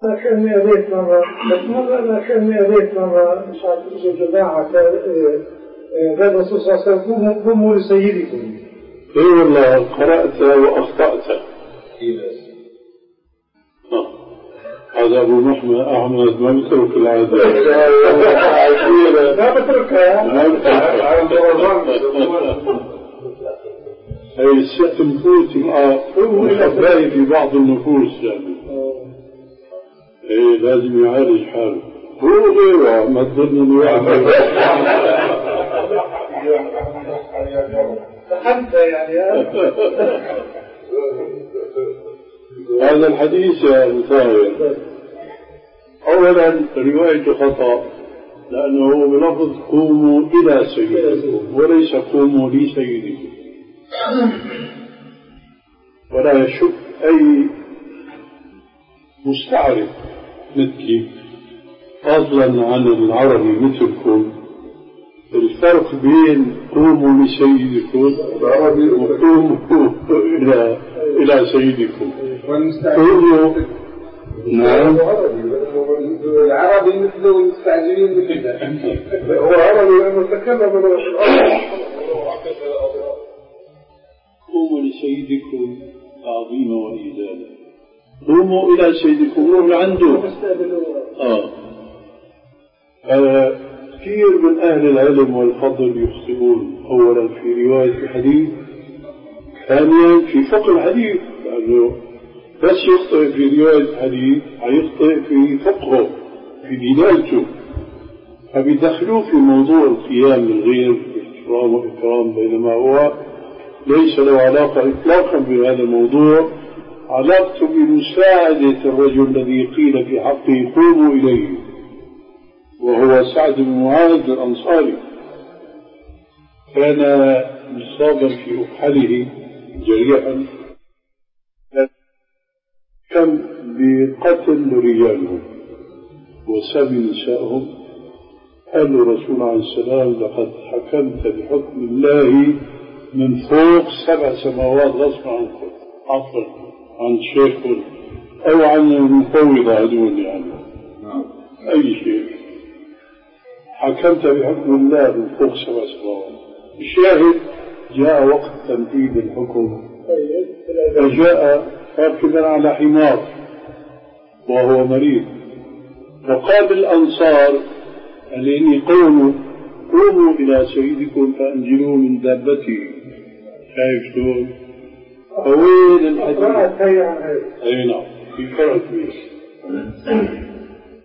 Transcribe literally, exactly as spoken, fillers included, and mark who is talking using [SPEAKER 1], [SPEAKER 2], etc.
[SPEAKER 1] كان يريد مرة بس مرة كان يريد مرة مش عارف إيش جماعة قال الرسول صلى الله عليه وسلم قوموا لسيدكم.
[SPEAKER 2] إيه والله قرأت وأخطأت. هذا أبو محمد أحمد ما بترك العادة.
[SPEAKER 1] ما بتركها.
[SPEAKER 2] ما بتركها. هي الست نفوس مخباية في بعض النفوس يعني. إيه لازم يعالج حاله. هو غيره ما تظنني واحد.
[SPEAKER 1] حتى يعني
[SPEAKER 2] هذا الحديث يا مثال أولا رواية خطأ لأنه بلفظ قوموا إلى سيدكم وليس قوموا لسيدكم ولا يشك أي مستعرف مثلي فضلا عن العربي مثلكم الفرق بين قوموا لسيدكم وقوموا إلى إلى سيدكم. قوموا نعم
[SPEAKER 1] العربي مثله المستعجلين مثله هو عربي لأنه تكلم من الأرض.
[SPEAKER 2] قوموا لسيدكم تعظيما وإجلالا. قوموا إلى سيدكم روح لعنده. آه. آه. كثير من أهل العلم والفضل يخطئون أولا في رواية الحديث ثانيا في فقه الحديث لأنه بس يخطئ في رواية الحديث هيخطئ في فقهه في دلالته فبيدخلوه في موضوع القيام للغير باحترام وإكرام بينما هو ليس له علاقة إطلاقا بهذا الموضوع علاقته بمساعدة الرجل الذي قيل في حقه قوموا إليه وهو سعد بن معاذ الأنصاري كان مصابا في أكحله جريحا كان بقتل رجالهم وسبي نسائهم قال الرسول عليه السلام لقد حكمت بحكم الله من فوق سبع سماوات غصب عنكم عفوا عن شيخ أو عن المفوضة هدول يعني أي شيء حكمت بحكم الله من فوق سبع سماوات. الشاهد جاء وقت تنفيذ الحكم فجاء راكبا على حمار وهو مريض وقال الأنصار الذين قوموا قوموا إلى سيدكم فأنزلوا من دابته. شايف شلون؟ فوين الحديث؟ أي نعم في فرق